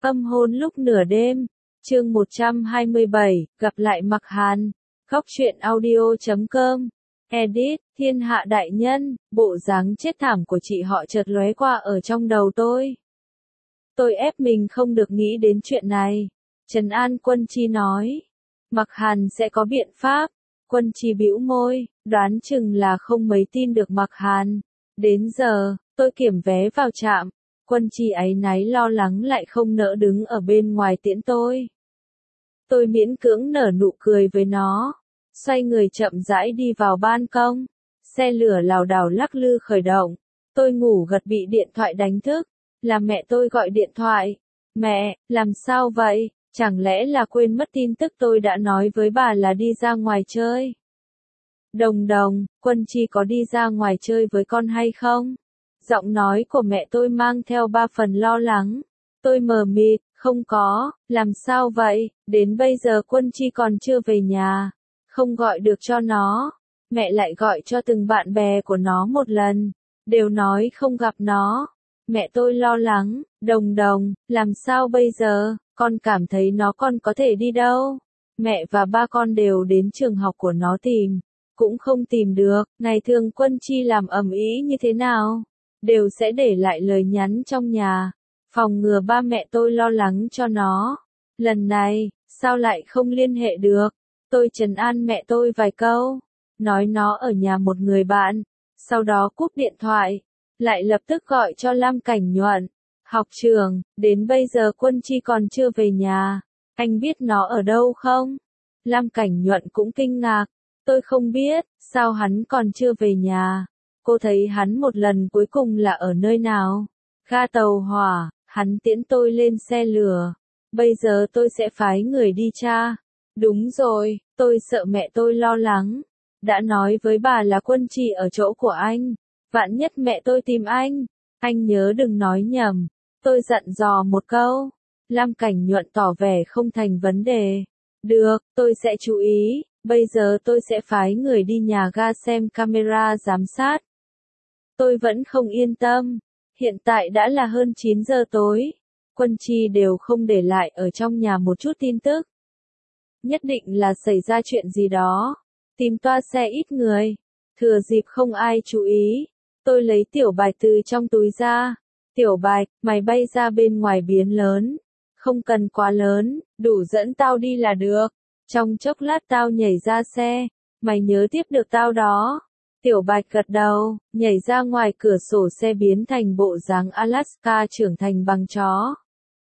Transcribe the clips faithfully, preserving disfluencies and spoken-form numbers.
Âm hôn lúc nửa đêm, chương một trăm hai mươi bảy, gặp lại Mặc Hàn, góc truyện audio chấm com, edit, thiên hạ đại nhân, bộ dáng chết thảm của chị họ chợt lóe qua ở trong đầu tôi. Tôi ép mình không được nghĩ đến chuyện này. Trấn an Quân Chi nói, Mặc Hàn sẽ có biện pháp. Quân Chi bĩu môi, đoán chừng là không mấy tin được Mặc Hàn. Đến giờ, tôi kiểm vé vào trạm. Quân Chi áy náy lo lắng lại không nỡ đứng ở bên ngoài tiễn tôi. Tôi miễn cưỡng nở nụ cười với nó, xoay người chậm rãi đi vào ban công. Xe lửa lảo đảo lắc lư khởi động. Tôi ngủ gật bị điện thoại đánh thức, là mẹ tôi gọi điện thoại. Mẹ, làm sao vậy? Chẳng lẽ là quên mất tin tức tôi đã nói với bà là đi ra ngoài chơi? Đồng đồng, Quân Chi có đi ra ngoài chơi với con hay không? Giọng nói của mẹ tôi mang theo ba phần lo lắng. Tôi mờ mịt, không có, làm sao vậy? Đến bây giờ Quân Chi còn chưa về nhà, không gọi được cho nó. Mẹ lại gọi cho từng bạn bè của nó một lần, đều nói không gặp nó. Mẹ tôi lo lắng, đồng đồng, làm sao bây giờ? Con cảm thấy nó còn có thể đi đâu? Mẹ và ba con đều đến trường học của nó tìm, cũng không tìm được. Ngày thường Quân Chi làm ầm ĩ như thế nào, đều sẽ để lại lời nhắn trong nhà, phòng ngừa ba mẹ tôi lo lắng cho nó. Lần này, sao lại không liên hệ được? Tôi trấn an mẹ tôi vài câu, nói nó ở nhà một người bạn, sau đó cúp điện thoại, lại lập tức gọi cho Lam Cảnh Nhuận. Học trường, đến bây giờ Quân Chi còn chưa về nhà, anh biết nó ở đâu không? Lam Cảnh Nhuận cũng kinh ngạc, tôi không biết, sao hắn còn chưa về nhà? Cô thấy hắn một lần cuối cùng là ở nơi nào? Ga tàu hỏa, hắn tiễn tôi lên xe lửa. Bây giờ tôi sẽ phái người đi tra. Đúng rồi, tôi sợ mẹ tôi lo lắng. Đã nói với bà là Quân Chi ở chỗ của anh. Vạn nhất mẹ tôi tìm anh, anh nhớ đừng nói nhầm. Tôi dặn dò một câu. Lam Cảnh Nhuận tỏ vẻ không thành vấn đề. Được, tôi sẽ chú ý. Bây giờ tôi sẽ phái người đi nhà ga xem camera giám sát. Tôi vẫn không yên tâm. Hiện tại đã là hơn chín giờ tối. Quân Chi đều không để lại ở trong nhà một chút tin tức. Nhất định là xảy ra chuyện gì đó. Tìm toa xe ít người. Thừa dịp không ai chú ý. Tôi lấy tiểu bạch từ trong túi ra. Tiểu bạch, mày bay ra bên ngoài biến lớn. Không cần quá lớn, đủ dẫn tao đi là được. Trong chốc lát tao nhảy ra xe. Mày nhớ tiếp được tao đó. Tiểu bạch gật đầu, nhảy ra ngoài cửa sổ xe biến thành bộ dáng Alaska trưởng thành bằng chó.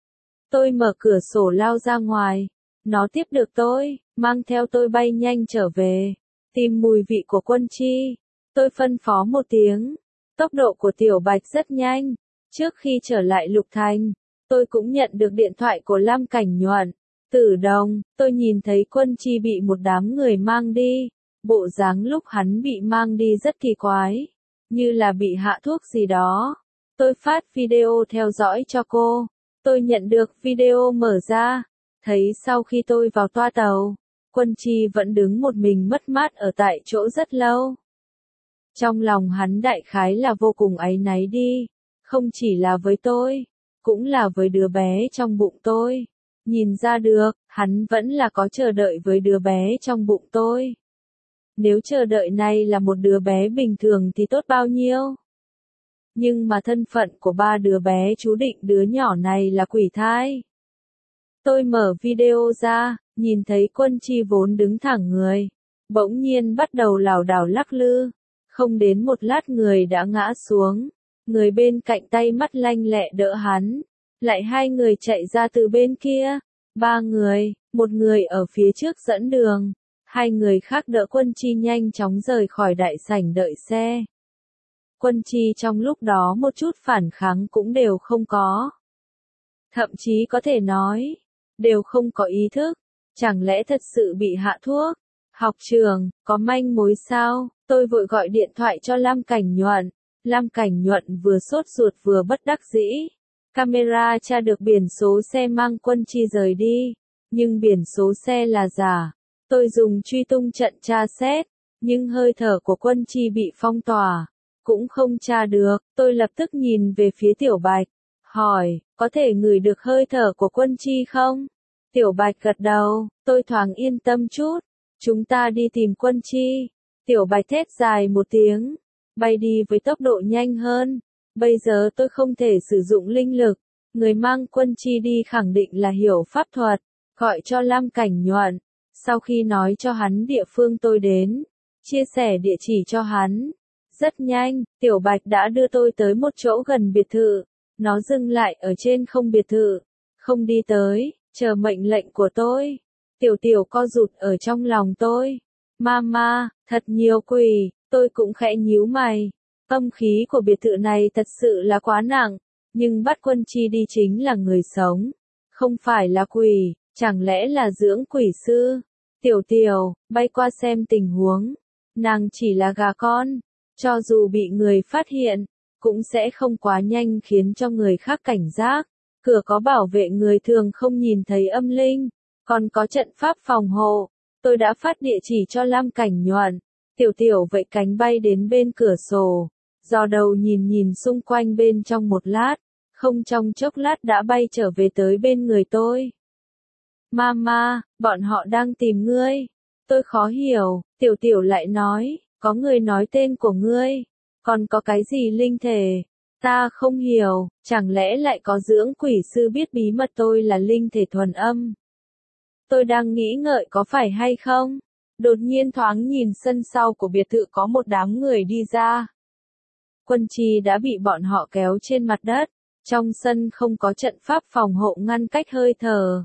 Tôi mở cửa sổ lao ra ngoài. Nó tiếp được tôi, mang theo tôi bay nhanh trở về. Tìm mùi vị của Quân Chi. Tôi phân phó một tiếng. Tốc độ của Tiểu Bạch rất nhanh. Trước khi trở lại Lục Thành, tôi cũng nhận được điện thoại của Lam Cảnh Nhuận. Tử Đồng, tôi nhìn thấy Quân Chi bị một đám người mang đi. Bộ dáng lúc hắn bị mang đi rất kỳ quái, như là bị hạ thuốc gì đó. Tôi phát video theo dõi cho cô. Tôi nhận được video mở ra, thấy sau khi tôi vào toa tàu, Quân Chi vẫn đứng một mình mất mát ở tại chỗ rất lâu. Trong lòng hắn đại khái là vô cùng áy náy đi, không chỉ là với tôi, cũng là với đứa bé trong bụng tôi. Nhìn ra được, hắn vẫn là có chờ đợi với đứa bé trong bụng tôi. Nếu chờ đợi này là một đứa bé bình thường thì tốt bao nhiêu. Nhưng mà thân phận của ba đứa bé chú định đứa nhỏ này là quỷ thai. Tôi mở video ra, nhìn thấy Quân Chi vốn đứng thẳng người, bỗng nhiên bắt đầu lảo đảo lắc lư. Không đến một lát người đã ngã xuống. Người bên cạnh tay mắt lanh lẹ đỡ hắn. Lại hai người chạy ra từ bên kia. Ba người, một người ở phía trước dẫn đường. Hai người khác đỡ Quân Chi nhanh chóng rời khỏi đại sảnh đợi xe. Quân Chi trong lúc đó một chút phản kháng cũng đều không có. Thậm chí có thể nói, đều không có ý thức. Chẳng lẽ thật sự bị hạ thuốc? Học trường, có manh mối sao? Tôi vội gọi điện thoại cho Lam Cảnh Nhuận. Lam Cảnh Nhuận vừa sốt ruột vừa bất đắc dĩ. Camera tra được biển số xe mang Quân Chi rời đi. Nhưng biển số xe là giả. Tôi dùng truy tung trận tra xét. Nhưng hơi thở của Quân Chi bị phong tỏa. Cũng không tra được. Tôi lập tức nhìn về phía Tiểu Bạch. Hỏi, có thể ngửi được hơi thở của Quân Chi không? Tiểu Bạch gật đầu, tôi thoáng yên tâm chút. Chúng ta đi tìm Quân Chi. Tiểu Bạch thét dài một tiếng, bay đi với tốc độ nhanh hơn. Bây giờ tôi không thể sử dụng linh lực. Người mang Quân Chi đi khẳng định là hiểu pháp thuật, gọi cho Lam Cảnh Nhuận. Sau khi nói cho hắn địa phương tôi đến, chia sẻ địa chỉ cho hắn. Rất nhanh, Tiểu Bạch đã đưa tôi tới một chỗ gần biệt thự. Nó dừng lại ở trên không biệt thự, không đi tới, chờ mệnh lệnh của tôi. Tiểu Tiểu co rụt ở trong lòng tôi. Mama, thật nhiều quỷ, tôi cũng khẽ nhíu mày. Âm khí của biệt thự này thật sự là quá nặng, nhưng bắt Quân Chi đi chính là người sống, không phải là quỷ, chẳng lẽ là dưỡng quỷ sư? Tiểu Tiểu, bay qua xem tình huống. Nàng chỉ là gà con, cho dù bị người phát hiện, cũng sẽ không quá nhanh khiến cho người khác cảnh giác. Cửa có bảo vệ người thường không nhìn thấy âm linh, còn có trận pháp phòng hộ. Tôi đã phát địa chỉ cho Lam Cảnh Nhuận. Tiểu Tiểu vẫy cánh bay đến bên cửa sổ, dò đầu nhìn nhìn xung quanh bên trong một lát, không trong chốc lát đã bay trở về tới bên người tôi. Mama, bọn họ đang tìm ngươi. Tôi khó hiểu, Tiểu Tiểu lại nói, có người nói tên của ngươi, còn có cái gì linh thể? Ta không hiểu, chẳng lẽ lại có dưỡng quỷ sư biết bí mật tôi là linh thể thuần âm? Tôi đang nghĩ ngợi có phải hay không? Đột nhiên thoáng nhìn sân sau của biệt thự có một đám người đi ra. Quân Chi đã bị bọn họ kéo trên mặt đất, trong sân không có trận pháp phòng hộ ngăn cách hơi thở.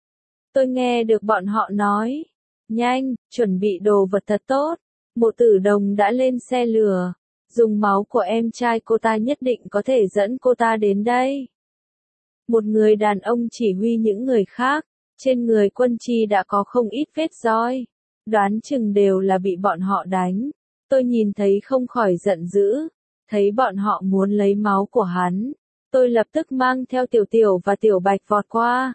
Tôi nghe được bọn họ nói, nhanh, chuẩn bị đồ vật thật tốt. Mộ Tử Đồng đã lên xe lửa, dùng máu của em trai cô ta nhất định có thể dẫn cô ta đến đây. Một người đàn ông chỉ huy những người khác, trên người Quân Chi đã có không ít vết roi, đoán chừng đều là bị bọn họ đánh. Tôi nhìn thấy không khỏi giận dữ, thấy bọn họ muốn lấy máu của hắn, tôi lập tức mang theo Tiểu Tiểu và Tiểu Bạch vọt qua.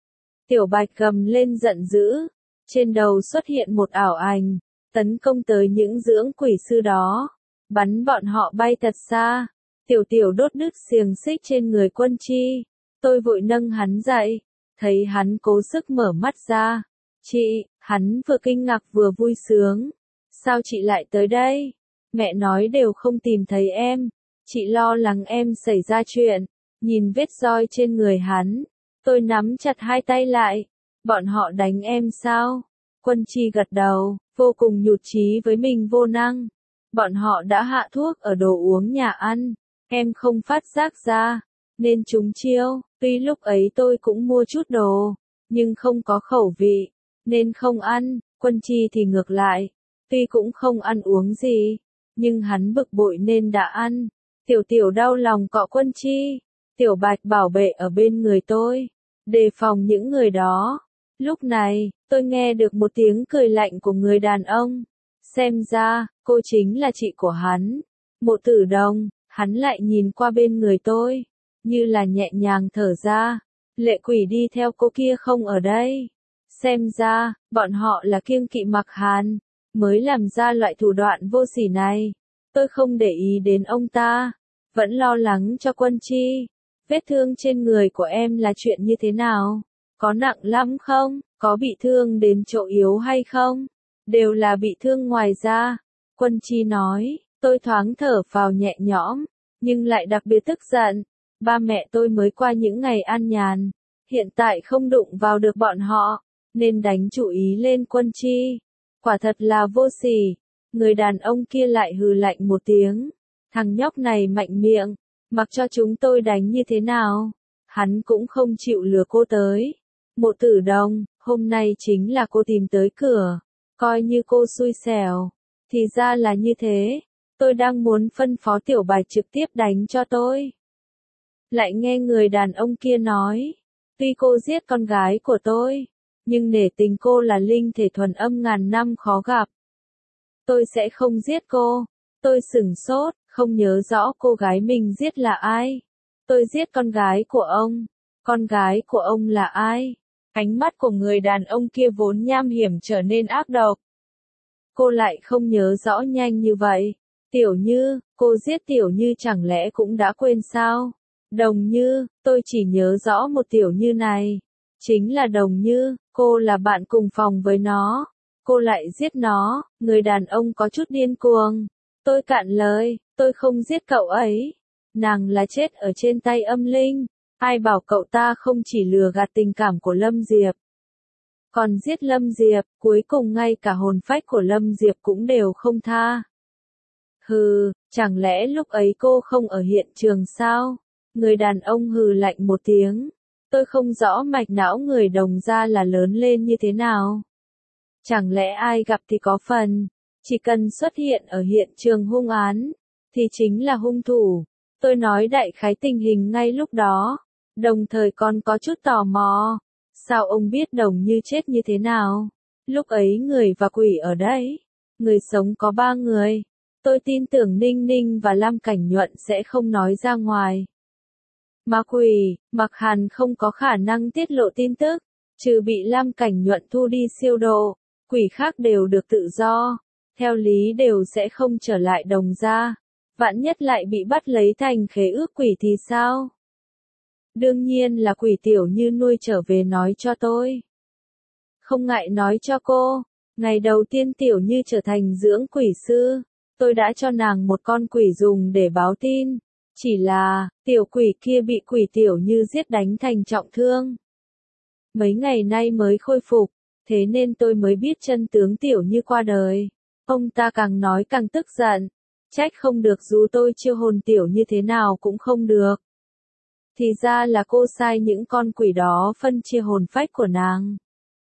Tiểu Bạch gầm lên giận dữ, trên đầu xuất hiện một ảo ảnh, tấn công tới những dưỡng quỷ sư đó, bắn bọn họ bay thật xa. Tiểu Tiểu đốt đứt xiềng xích trên người Quân Chi, tôi vội nâng hắn dậy, thấy hắn cố sức mở mắt ra. Chị, hắn vừa kinh ngạc vừa vui sướng. Sao chị lại tới đây? Mẹ nói đều không tìm thấy em, chị lo lắng em xảy ra chuyện. Nhìn vết roi trên người hắn, tôi nắm chặt hai tay lại. Bọn họ đánh em sao? Quân Chi gật đầu, vô cùng nhụt chí với mình vô năng. Bọn họ đã hạ thuốc ở đồ uống nhà ăn, em không phát giác ra, nên trúng chiêu. Tuy lúc ấy tôi cũng mua chút đồ, nhưng không có khẩu vị, nên không ăn. Quân Chi thì ngược lại, tuy cũng không ăn uống gì, nhưng hắn bực bội nên đã ăn. Tiểu Tiểu đau lòng cọ Quân Chi, Tiểu Bạch bảo vệ ở bên người tôi, đề phòng những người đó. Lúc này, tôi nghe được một tiếng cười lạnh của người đàn ông. Xem ra, cô chính là chị của hắn. Mộ Tử Đồng, hắn lại nhìn qua bên người tôi, như là nhẹ nhàng thở ra. Lệ Quỷ đi theo cô kia không ở đây. Xem ra, bọn họ là kiêng kỵ Mặc Hàn, mới làm ra loại thủ đoạn vô sỉ này. Tôi không để ý đến ông ta, vẫn lo lắng cho Quân Chi. Vết thương trên người của em là chuyện như thế nào? Có nặng lắm không? Có bị thương đến chỗ yếu hay không? Đều là bị thương ngoài da. Quân Chi nói, tôi thoáng thở phào nhẹ nhõm, nhưng lại đặc biệt tức giận. Ba mẹ tôi mới qua những ngày an nhàn, hiện tại không đụng vào được bọn họ, nên đánh chủ ý lên Quân Chi. Quả thật là vô sỉ. Người đàn ông kia lại hừ lạnh một tiếng. Thằng nhóc này mạnh miệng, mặc cho chúng tôi đánh như thế nào, hắn cũng không chịu lừa cô tới. Mộ Tử Đồng, hôm nay chính là cô tìm tới cửa, coi như cô xui xẻo. Thì ra là như thế, tôi đang muốn phân phó Tiểu Bạch trực tiếp đánh cho tôi. Lại nghe người đàn ông kia nói, tuy cô giết con gái của tôi, nhưng nể tình cô là linh thể thuần âm ngàn năm khó gặp, tôi sẽ không giết cô. Tôi sửng sốt, không nhớ rõ cô gái mình giết là ai. Tôi giết con gái của ông. Con gái của ông là ai? Ánh mắt của người đàn ông kia vốn nham hiểm trở nên ác độc. Cô lại không nhớ rõ nhanh như vậy. Tiểu Như, cô giết Tiểu Như chẳng lẽ cũng đã quên sao? Đồng Như, tôi chỉ nhớ rõ một Tiểu Như này. Chính là Đồng Như, cô là bạn cùng phòng với nó. Cô lại giết nó, người đàn ông có chút điên cuồng. Tôi cạn lời, tôi không giết cậu ấy. Nàng là chết ở trên tay âm linh. Ai bảo cậu ta không chỉ lừa gạt tình cảm của Lâm Diệp, còn giết Lâm Diệp, cuối cùng ngay cả hồn phách của Lâm Diệp cũng đều không tha. Hừ, chẳng lẽ lúc ấy cô không ở hiện trường sao? Người đàn ông hừ lạnh một tiếng. Tôi không rõ mạch não người Đồng gia là lớn lên như thế nào. Chẳng lẽ ai gặp thì có phần, chỉ cần xuất hiện ở hiện trường hung án, thì chính là hung thủ. Tôi nói đại khái tình hình ngay lúc đó, đồng thời còn có chút tò mò. Sao ông biết Đồng Như chết như thế nào? Lúc ấy người và quỷ ở đấy. Người sống có ba người. Tôi tin tưởng Ninh Ninh và Lam Cảnh Nhuận sẽ không nói ra ngoài. Mà quỷ, Mặc Hàn không có khả năng tiết lộ tin tức, trừ bị Lam Cảnh Nhuận thu đi siêu độ, quỷ khác đều được tự do, theo lý đều sẽ không trở lại Đồng gia, vạn nhất lại bị bắt lấy thành khế ước quỷ thì sao? Đương nhiên là quỷ Tiểu Như nuôi trở về nói cho tôi. Không ngại nói cho cô, ngày đầu tiên Tiểu Như trở thành dưỡng quỷ sư, tôi đã cho nàng một con quỷ dùng để báo tin. Chỉ là, tiểu quỷ kia bị quỷ Tiểu Như giết đánh thành trọng thương. Mấy ngày nay mới khôi phục, thế nên tôi mới biết chân tướng Tiểu Như qua đời. Ông ta càng nói càng tức giận. Trách không được dù tôi chiêu hồn Tiểu Như thế nào cũng không được. Thì ra là cô sai những con quỷ đó phân chia hồn phách của nàng.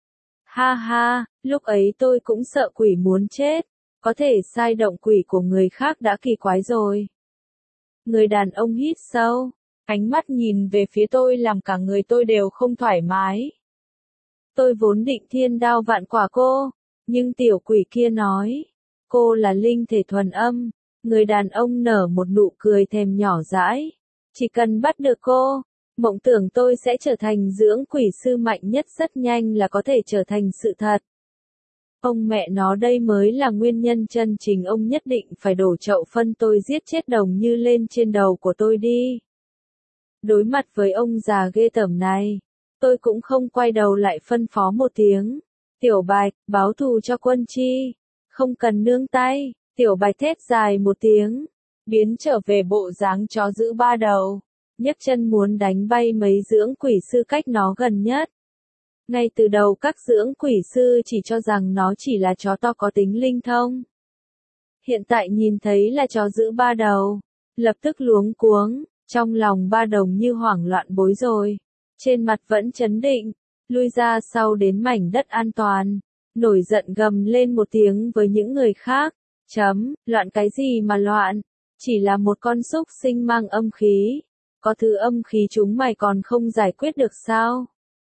Ha ha, lúc ấy tôi cũng sợ quỷ muốn chết. Có thể sai động quỷ của người khác đã kỳ quái rồi. Người đàn ông hít sâu, ánh mắt nhìn về phía tôi làm cả người tôi đều không thoải mái. Tôi vốn định thiên đao vạn quả cô, nhưng tiểu quỷ kia nói, cô là linh thể thuần âm. Người đàn ông nở một nụ cười thèm nhỏ dãi. Chỉ cần bắt được cô, mộng tưởng tôi sẽ trở thành dưỡng quỷ sư mạnh nhất rất nhanh là có thể trở thành sự thật. Ông mẹ nó đây mới là nguyên nhân chân chính, ông nhất định phải đổ chậu phân tôi giết chết Đồng Như lên trên đầu của tôi đi. Đối mặt với ông già ghê tởm này, tôi cũng không quay đầu lại phân phó một tiếng. Tiểu Bạch, báo thù cho Quân Chi. Không cần nương tay. Tiểu Bạch thét dài một tiếng, biến trở về bộ dáng chó giữ ba đầu, nhấc chân muốn đánh bay mấy dưỡng quỷ sư cách nó gần nhất. Ngay từ đầu các dưỡng quỷ sư chỉ cho rằng nó chỉ là chó to có tính linh thông. Hiện tại nhìn thấy là chó giữ ba đầu, lập tức luống cuống, trong lòng ba đồng như hoảng loạn bối rồi. Trên mặt vẫn trấn định, lui ra sau đến mảnh đất an toàn, nổi giận gầm lên một tiếng với những người khác. Chấm, loạn cái gì mà loạn, chỉ là một con súc sinh mang âm khí. Có thứ âm khí chúng mày còn không giải quyết được sao?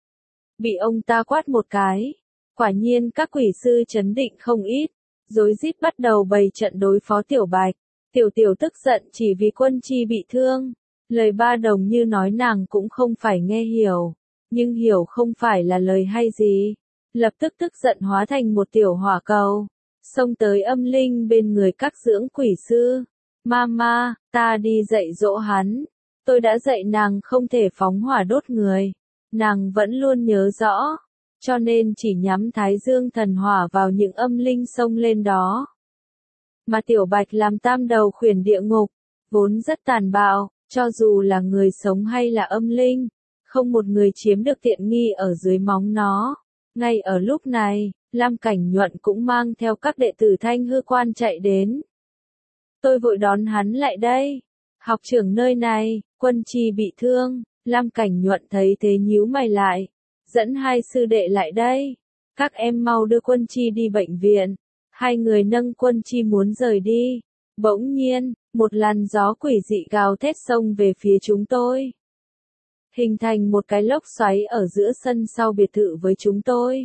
Bị ông ta quát một cái. Quả nhiên các quỷ sư trấn định không ít, rối rít bắt đầu bày trận đối phó Tiểu Bạch. Tiểu Tiểu tức giận chỉ vì Quân Chi bị thương. Lời ba đồng như nói nàng cũng không phải nghe hiểu, nhưng hiểu không phải là lời hay gì. Lập tức tức giận hóa thành một tiểu hỏa cầu, xông tới âm linh bên người các dưỡng quỷ sư. Mama, ta đi dạy dỗ hắn. Tôi đã dạy nàng không thể phóng hỏa đốt người. Nàng vẫn luôn nhớ rõ, cho nên chỉ nhắm Thái Dương thần hỏa vào những âm linh xông lên đó. Mà Tiểu Bạch làm tam đầu khuyển địa ngục, vốn rất tàn bạo, cho dù là người sống hay là âm linh, không một người chiếm được tiện nghi ở dưới móng nó. Ngay ở lúc này, Lam Cảnh Nhuận cũng mang theo các đệ tử Thanh Hư Quan chạy đến. Tôi vội đón hắn lại đây. Học trưởng nơi này, Quân Chi bị thương. Lam Cảnh Nhuận thấy thế nhíu mày lại, dẫn hai sư đệ lại đây. Các em mau đưa Quân Chi đi bệnh viện. Hai người nâng Quân Chi muốn rời đi. Bỗng nhiên, một làn gió quỷ dị gào thét xông về phía chúng tôi, hình thành một cái lốc xoáy ở giữa sân sau biệt thự với chúng tôi.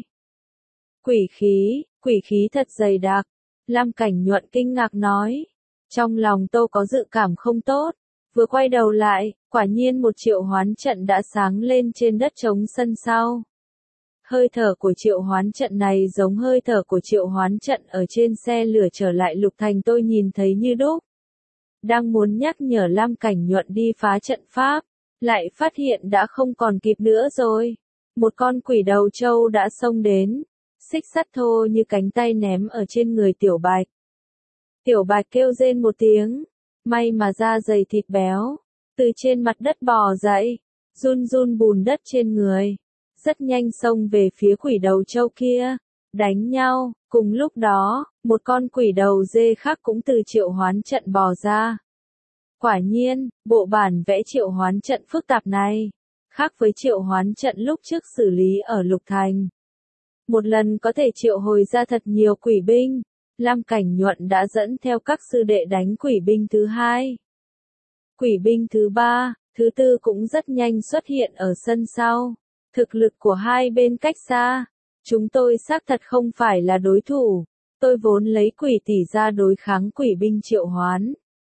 Quỷ khí, quỷ khí thật dày đặc. Lam Cảnh Nhuận kinh ngạc nói. Trong lòng tôi có dự cảm không tốt. Vừa quay đầu lại, quả nhiên một triệu hoán trận đã sáng lên trên đất trống sân sau. Hơi thở của triệu hoán trận này giống hơi thở của triệu hoán trận ở trên xe lửa trở lại Lục Thành, tôi nhìn thấy như đúc. Đang muốn nhắc nhở Lam Cảnh Nhuận đi phá trận pháp, lại phát hiện đã không còn kịp nữa rồi. Một con quỷ đầu trâu đã xông đến, xích sắt thô như cánh tay ném ở trên người Tiểu Bạch. Tiểu Bạch kêu rên một tiếng, may mà da dày thịt béo, từ trên mặt đất bò dậy, run run bùn đất trên người, rất nhanh xông về phía quỷ đầu trâu kia, đánh nhau. Cùng lúc đó, một con quỷ đầu dê khác cũng từ triệu hoán trận bò ra. Quả nhiên, bộ bản vẽ triệu hoán trận phức tạp này, khác với triệu hoán trận lúc trước xử lý ở Lục Thành. Một lần có thể triệu hồi ra thật nhiều quỷ binh, Lam Cảnh Nhuận đã dẫn theo các sư đệ đánh quỷ binh thứ hai. Quỷ binh thứ ba, thứ tư cũng rất nhanh xuất hiện ở sân sau. Thực lực của hai bên cách xa, chúng tôi xác thật không phải là đối thủ. Tôi vốn lấy quỷ tỷ ra đối kháng quỷ binh triệu hoán.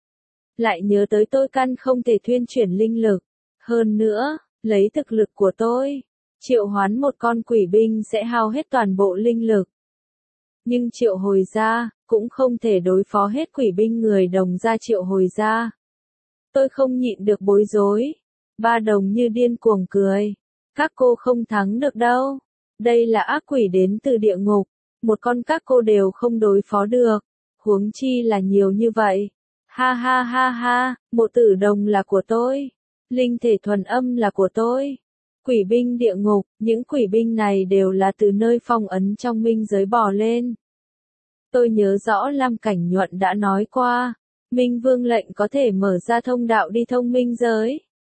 Lại nhớ tới tôi căn không thể thuyên chuyển linh lực. Hơn nữa, lấy thực lực của tôi, triệu hoán một con quỷ binh sẽ hao hết toàn bộ linh lực. Nhưng triệu hồi ra, cũng không thể đối phó hết quỷ binh người đồng gia triệu hồi ra. Tôi không nhịn được bối rối. Ba đồng như điên cuồng cười. Các cô không thắng được đâu. Đây là ác quỷ đến từ địa ngục. Một con các cô đều không đối phó được. Huống chi là nhiều như vậy. Ha ha ha ha, mộ tử đồng là của tôi. Linh thể thuần âm là của tôi. Quỷ binh địa ngục, những quỷ binh này đều là từ nơi phong ấn trong minh giới bò lên. Tôi nhớ rõ Lam Cảnh Nhuận đã nói qua, Minh Vương lệnh có thể mở ra thông đạo đi thông minh giới.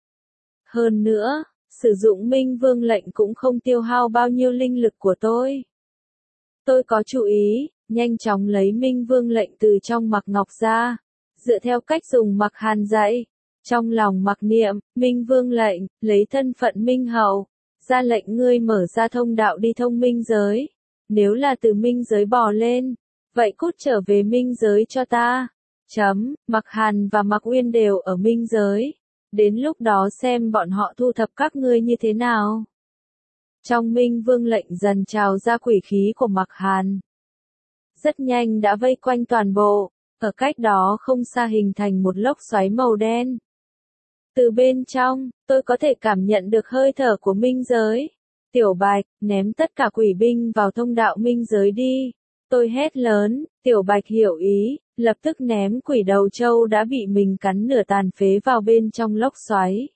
Hơn nữa, sử dụng Minh Vương lệnh cũng không tiêu hao bao nhiêu linh lực của tôi. Tôi có chú ý, nhanh chóng lấy Minh Vương lệnh từ trong mặc ngọc ra, dựa theo cách dùng mặc hàn dạy. Trong lòng mặc niệm, Minh Vương lệnh, lấy thân phận Minh Hậu, ra lệnh ngươi mở ra thông đạo đi thông minh giới. Nếu là từ minh giới bò lên, vậy cút trở về minh giới cho ta. Chấm, Mặc Hàn và Mặc Uyên đều ở minh giới. Đến lúc đó xem bọn họ thu thập các ngươi như thế nào. Trong Minh Vương lệnh dần trào ra quỷ khí của Mặc Hàn. Rất nhanh đã vây quanh toàn bộ, ở cách đó không xa hình thành một lốc xoáy màu đen. Từ bên trong, tôi có thể cảm nhận được hơi thở của minh giới. Tiểu Bạch, ném tất cả quỷ binh vào thông đạo minh giới đi. Tôi hét lớn, Tiểu Bạch hiểu ý, lập tức ném quỷ đầu trâu đã bị mình cắn nửa tàn phế vào bên trong lốc xoáy.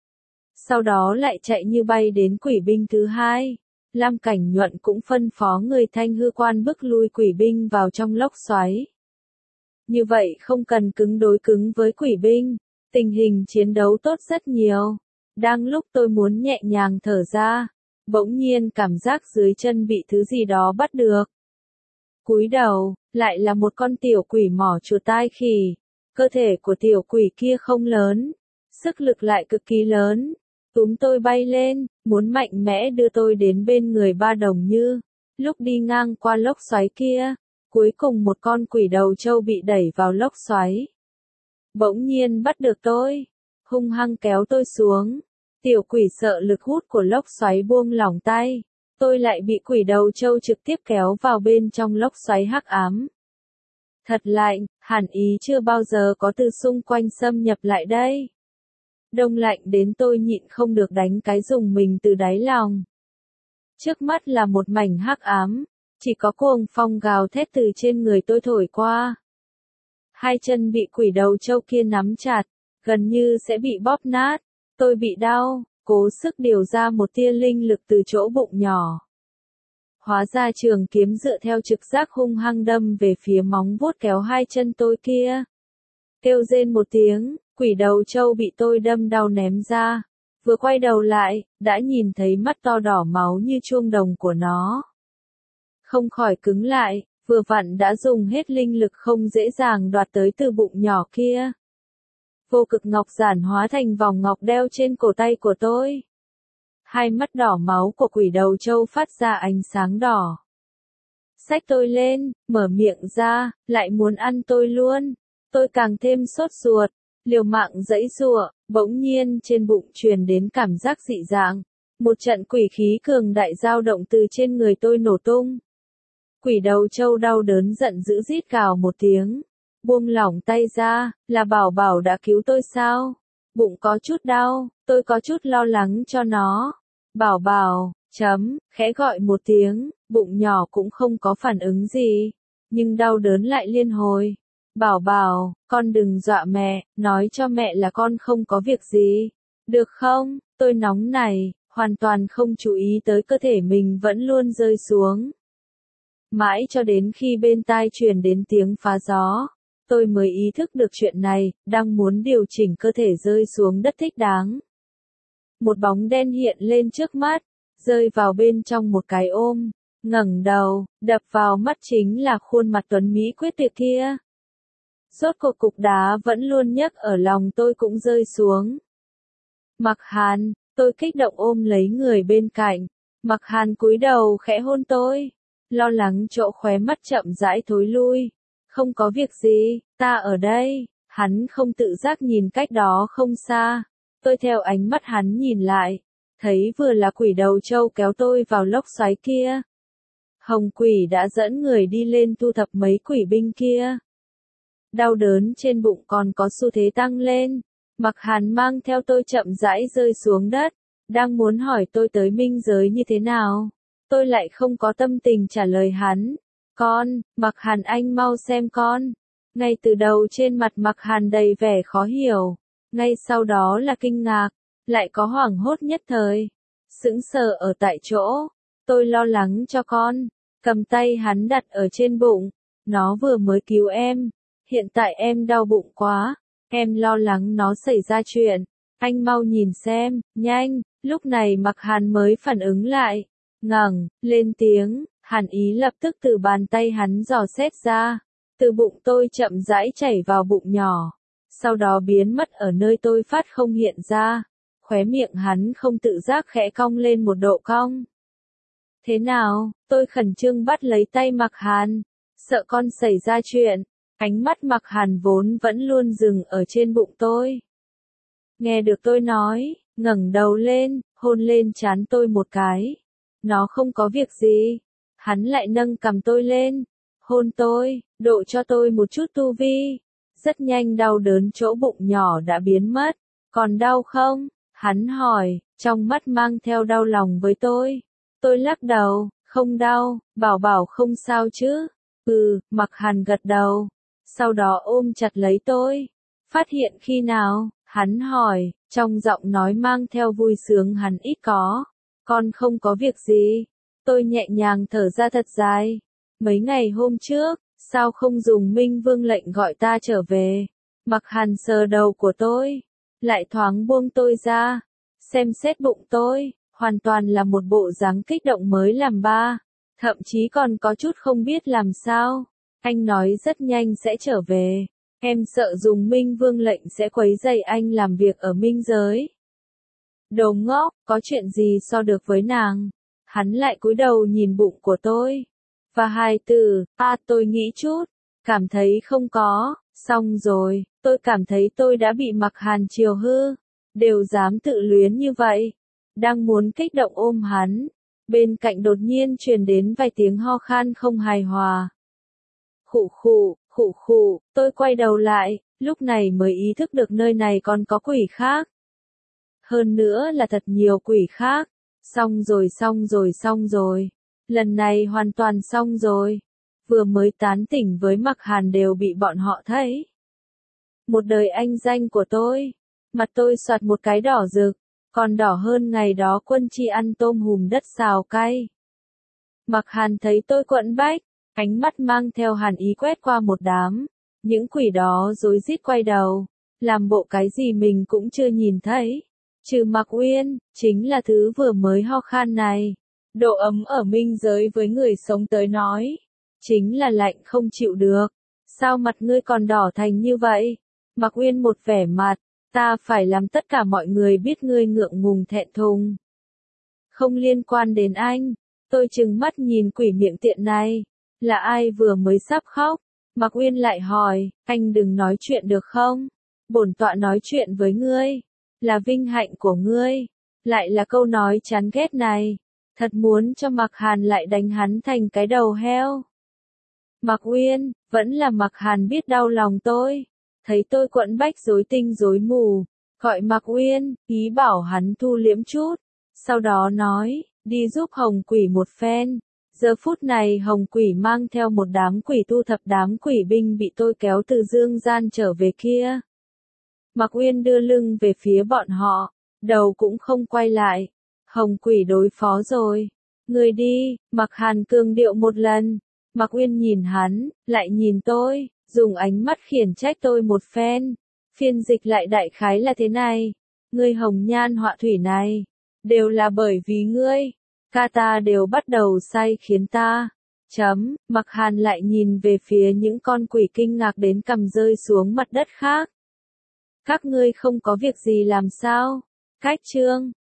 Sau đó lại chạy như bay đến quỷ binh thứ hai. Lam Cảnh Nhuận cũng phân phó người Thanh Hư Quan bức lui quỷ binh vào trong lốc xoáy. Như vậy không cần cứng đối cứng với quỷ binh, tình hình chiến đấu tốt rất nhiều. Đang lúc tôi muốn nhẹ nhàng thở ra, bỗng nhiên cảm giác dưới chân bị thứ gì đó bắt được. Cúi đầu, lại là một con tiểu quỷ mỏ chuột tai khỉ. Cơ thể của tiểu quỷ kia không lớn, sức lực lại cực kỳ lớn. Túm tôi bay lên, muốn mạnh mẽ đưa tôi đến bên người Ba Đồng Như. Lúc đi ngang qua lốc xoáy kia, cuối cùng một con quỷ đầu trâu bị đẩy vào lốc xoáy. Bỗng nhiên bắt được tôi, hung hăng kéo tôi xuống. Tiểu quỷ sợ lực hút của lốc xoáy buông lỏng tay. Tôi lại bị quỷ đầu trâu trực tiếp kéo vào bên trong lốc xoáy hắc ám. Thật lạnh, hàn ý chưa bao giờ có từ xung quanh xâm nhập lại đây. Đông lạnh đến tôi nhịn không được đánh cái rùng mình từ đáy lòng. Trước mắt là một mảnh hắc ám, chỉ có cuồng phong gào thét từ trên người tôi thổi qua. Hai chân bị quỷ đầu trâu kia nắm chặt, gần như sẽ bị bóp nát. Tôi bị đau, cố sức điều ra một tia linh lực từ chỗ bụng nhỏ. Hóa ra trường kiếm dựa theo trực giác hung hăng đâm về phía móng vuốt kéo hai chân tôi kia. Kêu rên một tiếng, quỷ đầu trâu bị tôi đâm đau ném ra. Vừa quay đầu lại, đã nhìn thấy mắt to đỏ máu như chuông đồng của nó. Không khỏi cứng lại, vừa vặn đã dùng hết linh lực không dễ dàng đoạt tới từ bụng nhỏ kia. Vô cực ngọc giản hóa thành vòng ngọc đeo trên cổ tay của tôi. Hai mắt đỏ máu của quỷ đầu trâu phát ra ánh sáng đỏ. Xách tôi lên, mở miệng ra, lại muốn ăn tôi luôn. Tôi càng thêm sốt ruột, liều mạng giãy giụa, bỗng nhiên trên bụng truyền đến cảm giác dị dạng. Một trận quỷ khí cường đại dao động từ trên người tôi nổ tung. Quỷ đầu trâu đau đớn giận dữ rít gào một tiếng. Buông lỏng tay ra, là Bảo Bảo đã cứu tôi sao? bụng có chút đau, tôi có chút lo lắng cho nó. Bảo bảo, chấm, khẽ gọi một tiếng, bụng nhỏ cũng không có phản ứng gì, nhưng đau đớn lại liên hồi. Bảo bảo, con đừng dọa mẹ, nói cho mẹ là con không có việc gì. Được không? Tôi nóng này, hoàn toàn không chú ý tới cơ thể mình vẫn luôn rơi xuống. Mãi cho đến khi bên tai truyền đến tiếng phá gió, tôi mới ý thức được chuyện này, đang muốn điều chỉnh cơ thể rơi xuống đất thích đáng. Một bóng đen hiện lên trước mắt, rơi vào bên trong một cái ôm, ngẩng đầu, đập vào mắt chính là khuôn mặt tuấn mỹ quyết tuyệt kia. Rốt cuộc cục đá vẫn luôn nhấc ở lòng tôi cũng rơi xuống. Mặc Hàn, tôi kích động ôm lấy người bên cạnh, Mặc Hàn cúi đầu khẽ hôn tôi, lo lắng chỗ khóe mắt chậm rãi thối lui. Không có việc gì, ta ở đây, hắn không tự giác nhìn cách đó không xa. Tôi theo ánh mắt hắn nhìn lại, thấy vừa là quỷ đầu trâu kéo tôi vào lốc xoáy kia. Hồng quỷ đã dẫn người đi lên thu thập mấy quỷ binh kia. Đau đớn trên bụng còn có xu thế tăng lên. Mặc Hàn mang theo tôi chậm rãi rơi xuống đất, đang muốn hỏi tôi tới minh giới như thế nào. Tôi lại không có tâm tình trả lời hắn. Con, Mặc Hàn anh mau xem con. Ngay từ đầu trên mặt Mặc Hàn đầy vẻ khó hiểu. Ngay sau đó là kinh ngạc, lại có hoảng hốt nhất thời. Sững sờ ở tại chỗ. Tôi lo lắng cho con, cầm tay hắn đặt ở trên bụng. Nó vừa mới cứu em. Hiện tại em đau bụng quá. Em lo lắng nó xảy ra chuyện. Anh mau nhìn xem, nhanh. Lúc này Mặc Hàn mới phản ứng lại. Ngẩng lên tiếng, hàn ý lập tức từ bàn tay hắn dò xét ra. Từ bụng tôi chậm rãi chảy vào bụng nhỏ. Sau đó biến mất ở nơi tôi phát không hiện ra. Khóe miệng hắn không tự giác khẽ cong lên một độ cong. Thế nào? Tôi khẩn trương bắt lấy tay Mặc Hàn. Sợ con xảy ra chuyện. Ánh mắt Mặc Hàn vốn vẫn luôn dừng ở trên bụng tôi. Nghe được tôi nói, ngẩng đầu lên, hôn lên trán tôi một cái. Nó không có việc gì. Hắn lại nâng cằm tôi lên, hôn tôi, độ cho tôi một chút tu vi. Rất nhanh đau đớn chỗ bụng nhỏ đã biến mất. Còn đau không? Hắn hỏi, trong mắt mang theo đau lòng với tôi. Tôi lắc đầu, không đau, bảo bảo không sao chứ. Ừ, Mặc Hàn gật đầu. Sau đó ôm chặt lấy tôi. Phát hiện khi nào? Hắn hỏi, trong giọng nói mang theo vui sướng hắn ít có. Con không có việc gì. Tôi nhẹ nhàng thở ra thật dài. Mấy ngày hôm trước, sao không dùng Minh Vương lệnh gọi ta trở về? Mặc Hàn sờ đầu của tôi, lại thoáng buông tôi ra, xem xét bụng tôi, hoàn toàn là một bộ dáng kích động mới làm ba, thậm chí còn có chút không biết làm sao. Anh nói rất nhanh sẽ trở về, em sợ dùng Minh Vương lệnh sẽ quấy rầy anh làm việc ở minh giới. Đồ ngốc, có chuyện gì so được với nàng? Hắn lại cúi đầu nhìn bụng của tôi. Và hai từ, à tôi nghĩ chút, cảm thấy không có, xong rồi, tôi cảm thấy tôi đã bị Mặc Hàn chiều hư, đều dám tự luyến như vậy. Đang muốn kích động ôm hắn, bên cạnh đột nhiên truyền đến vài tiếng ho khan không hài hòa. Khụ khụ, khụ khụ, tôi quay đầu lại, lúc này mới ý thức được nơi này còn có quỷ khác. Hơn nữa là thật nhiều quỷ khác. Xong rồi xong rồi xong rồi. Lần này hoàn toàn xong rồi. Vừa mới tán tỉnh với Mặc Hàn đều bị bọn họ thấy. Một đời anh danh của tôi. Mặt tôi soạt một cái đỏ rực. Còn đỏ hơn ngày đó Quân Chi ăn tôm hùm đất xào cay. Mặc Hàn thấy tôi quẫn bách. Ánh mắt mang theo hàn ý quét qua một đám. Những quỷ đó rối rít quay đầu. Làm bộ cái gì mình cũng chưa nhìn thấy. Trừ Mặc Uyên, chính là thứ vừa mới ho khan này. Độ ấm ở minh giới với người sống tới nói. Chính là lạnh không chịu được. Sao mặt ngươi còn đỏ thành như vậy? Mặc Uyên một vẻ mặt. Ta phải làm tất cả mọi người biết ngươi ngượng ngùng thẹn thùng. Không liên quan đến anh. Tôi trừng mắt nhìn quỷ miệng tiện này. Là ai vừa mới sắp khóc? Mặc Uyên lại hỏi, anh đừng nói chuyện được không? Bổn tọa nói chuyện với ngươi. Là vinh hạnh của ngươi. Lại là câu nói chán ghét này. Thật muốn cho Mặc Hàn lại đánh hắn thành cái đầu heo. Mặc Uyên, vẫn là Mặc Hàn biết đau lòng tôi. Thấy tôi quẫn bách rối tinh rối mù. gọi Mạc Uyên, ý bảo hắn thu liễm chút. Sau đó nói, đi giúp Hồng Quỷ một phen. Giờ phút này Hồng Quỷ mang theo một đám quỷ thu thập đám quỷ binh bị tôi kéo từ dương gian trở về kia. Mạc Uyên đưa lưng về phía bọn họ, đầu cũng không quay lại. Hồng Quỷ đối phó rồi. Người đi, Mạc Hàn cường điệu một lần. Mạc Uyên nhìn hắn, lại nhìn tôi, dùng ánh mắt khiển trách tôi một phen. Phiên dịch lại đại khái là thế này. Ngươi hồng nhan họa thủy này, đều là bởi vì ngươi. Ca ta đều bắt đầu say khiến ta. Chấm, Mạc Hàn lại nhìn về phía những con quỷ kinh ngạc đến cầm rơi xuống mặt đất khác. Các ngươi không có việc gì làm sao? Cách chương